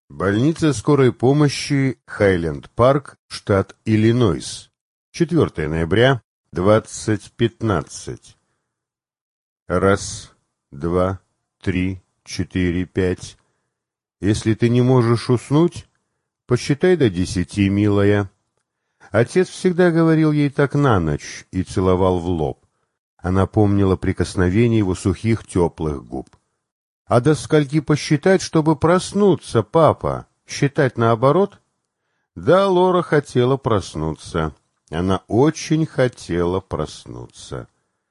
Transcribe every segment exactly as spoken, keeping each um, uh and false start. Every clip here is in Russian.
Больница скорой помощи Хайленд-Парк, штат Иллинойс. четвёртого ноября, двадцать пятнадцать. Раз, два, три, четыре, пять. Если ты не можешь уснуть, посчитай до десяти, милая. Отец всегда говорил ей так на ночь и целовал в лоб. Она помнила прикосновение его сухих теплых губ. А до скольки посчитать, чтобы проснуться, папа? Считать наоборот? Да, Лора хотела проснуться. Она очень хотела проснуться.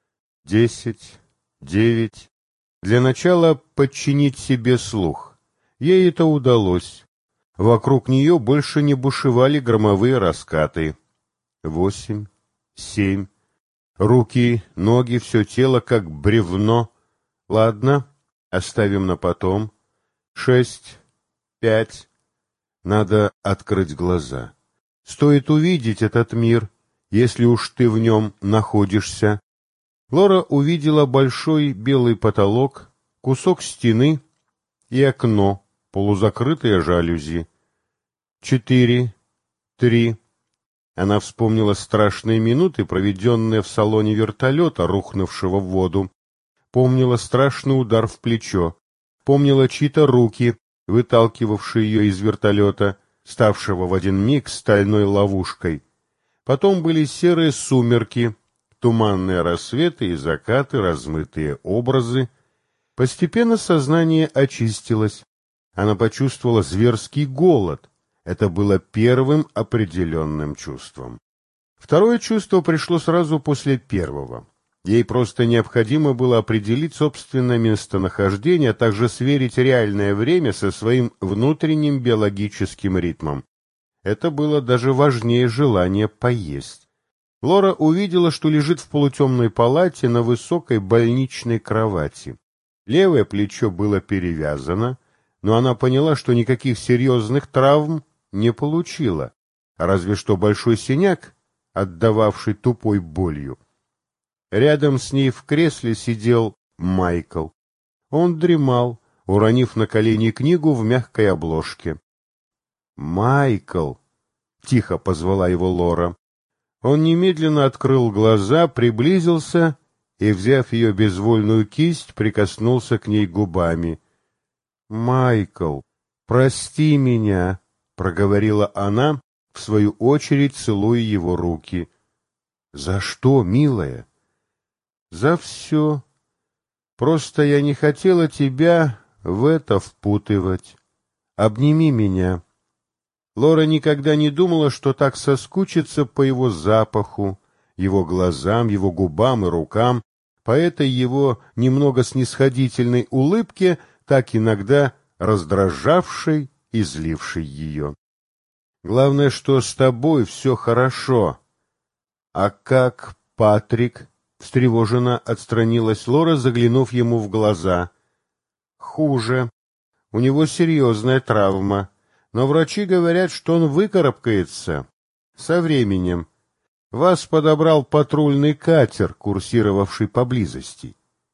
Десять, девять. Для начала подчинить себе слух. Ей это удалось. Вокруг нее больше не бушевали громовые раскаты. Восемь, семь. Руки, ноги, все тело как бревно. Ладно. Оставим на потом. Шесть, пять. Надо открыть глаза. Стоит увидеть этот мир, если уж ты в нем находишься. Лора увидела большой белый потолок, кусок стены и окно, полузакрытые жалюзи. Четыре, три. Она вспомнила страшные минуты, проведенные в салоне вертолета, рухнувшего в воду. Помнила страшный удар в плечо, помнила чьи-то руки, выталкивавшие ее из вертолета, ставшего в один миг стальной ловушкой. Потом были серые сумерки, туманные рассветы и закаты, размытые образы. Постепенно сознание очистилось. Она почувствовала зверский голод. Это было первым определенным чувством. Второе чувство пришло сразу после первого. Ей просто необходимо было определить собственное местонахождение, а также сверить реальное время со своим внутренним биологическим ритмом. Это было даже важнее желания поесть. Лора увидела, что лежит в полутемной палате на высокой больничной кровати. Левое плечо было перевязано, но она поняла, что никаких серьезных травм не получила, разве что большой синяк, отдававший тупой болью. Рядом с ней в кресле сидел Майкл. Он дремал, уронив на колени книгу в мягкой обложке. «Майкл!» — тихо позвала его Лора. Он немедленно открыл глаза, приблизился и, взяв ее безвольную кисть, прикоснулся к ней губами. «Майкл, прости меня!» — проговорила она, в свою очередь целуя его руки. «За что, милая?» «За все. Просто я не хотела тебя в это впутывать. Обними меня». Лора никогда не думала, что так соскучится по его запаху, его глазам, его губам и рукам, по этой его немного снисходительной улыбке, так иногда раздражавшей и злившей ее. «Главное, что с тобой все хорошо. А как Патрик?» Встревоженно отстранилась Лора, заглянув ему в глаза. «Хуже. У него серьезная травма, но врачи говорят, что он выкарабкается. Со временем. Вас подобрал патрульный катер, курсировавший поблизости».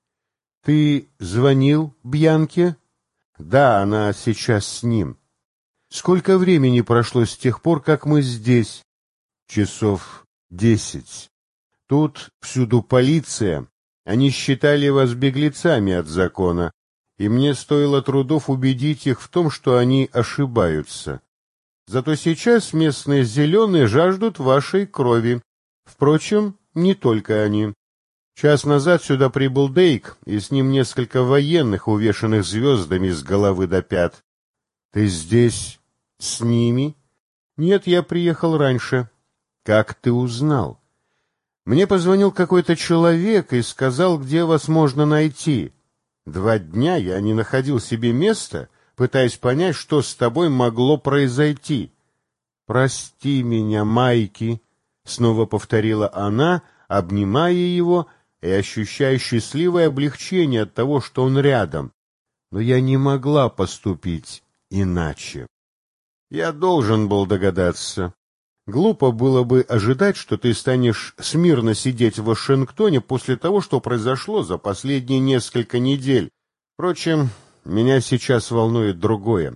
«Ты звонил Бьянке?» «Да, она сейчас с ним». «Сколько времени прошло с тех пор, как мы здесь?» «Часов десять». Тут всюду полиция. Они считали вас беглецами от закона, и мне стоило трудов убедить их в том, что они ошибаются. Зато сейчас местные зеленые жаждут вашей крови. Впрочем, не только они. Час назад сюда прибыл Дейк, и с ним несколько военных, увешанных звездами с головы до пят. Ты здесь с ними? Нет, я приехал раньше. Как ты узнал? Мне позвонил какой-то человек и сказал, где вас можно найти. Два дня я не находил себе места, пытаясь понять, что с тобой могло произойти. «Прости меня, Майки», — снова повторила она, обнимая его и ощущая счастливое облегчение от того, что он рядом. «Но я не могла поступить иначе. Я должен был догадаться. Глупо было бы ожидать, что ты станешь смирно сидеть в Вашингтоне после того, что произошло за последние несколько недель. Впрочем, меня сейчас волнует другое.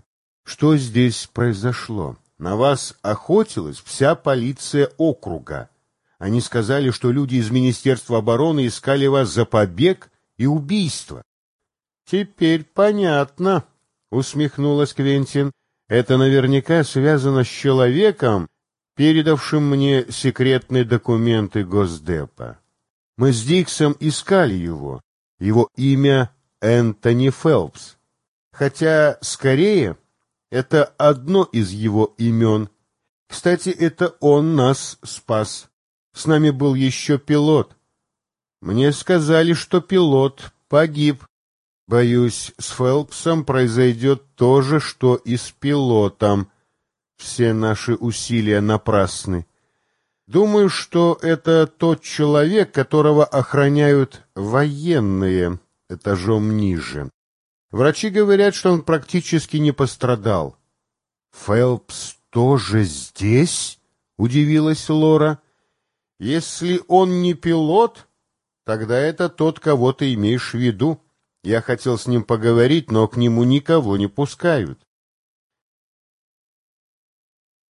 Что здесь произошло? На вас охотилась вся полиция округа. Они сказали, что люди из Министерства обороны искали вас за побег и убийство. Теперь понятно, усмехнулась Квентин. Это наверняка связано с человеком, передавшим мне секретные документы Госдепа. Мы с Диксом искали его. Его имя Энтони Фелпс. Хотя, скорее, это одно из его имен. Кстати, это он нас спас. С нами был еще пилот. Мне сказали, что пилот погиб. Боюсь, с Фелпсом произойдет то же, что и с пилотом. Все наши усилия напрасны. Думаю, что это тот человек, которого охраняют военные этажом ниже. Врачи говорят, что он практически не пострадал. «Фелпс тоже здесь?» — удивилась Лора. «Если он не пилот, тогда это тот, кого ты имеешь в виду. Я хотел с ним поговорить, но к нему никого не пускают».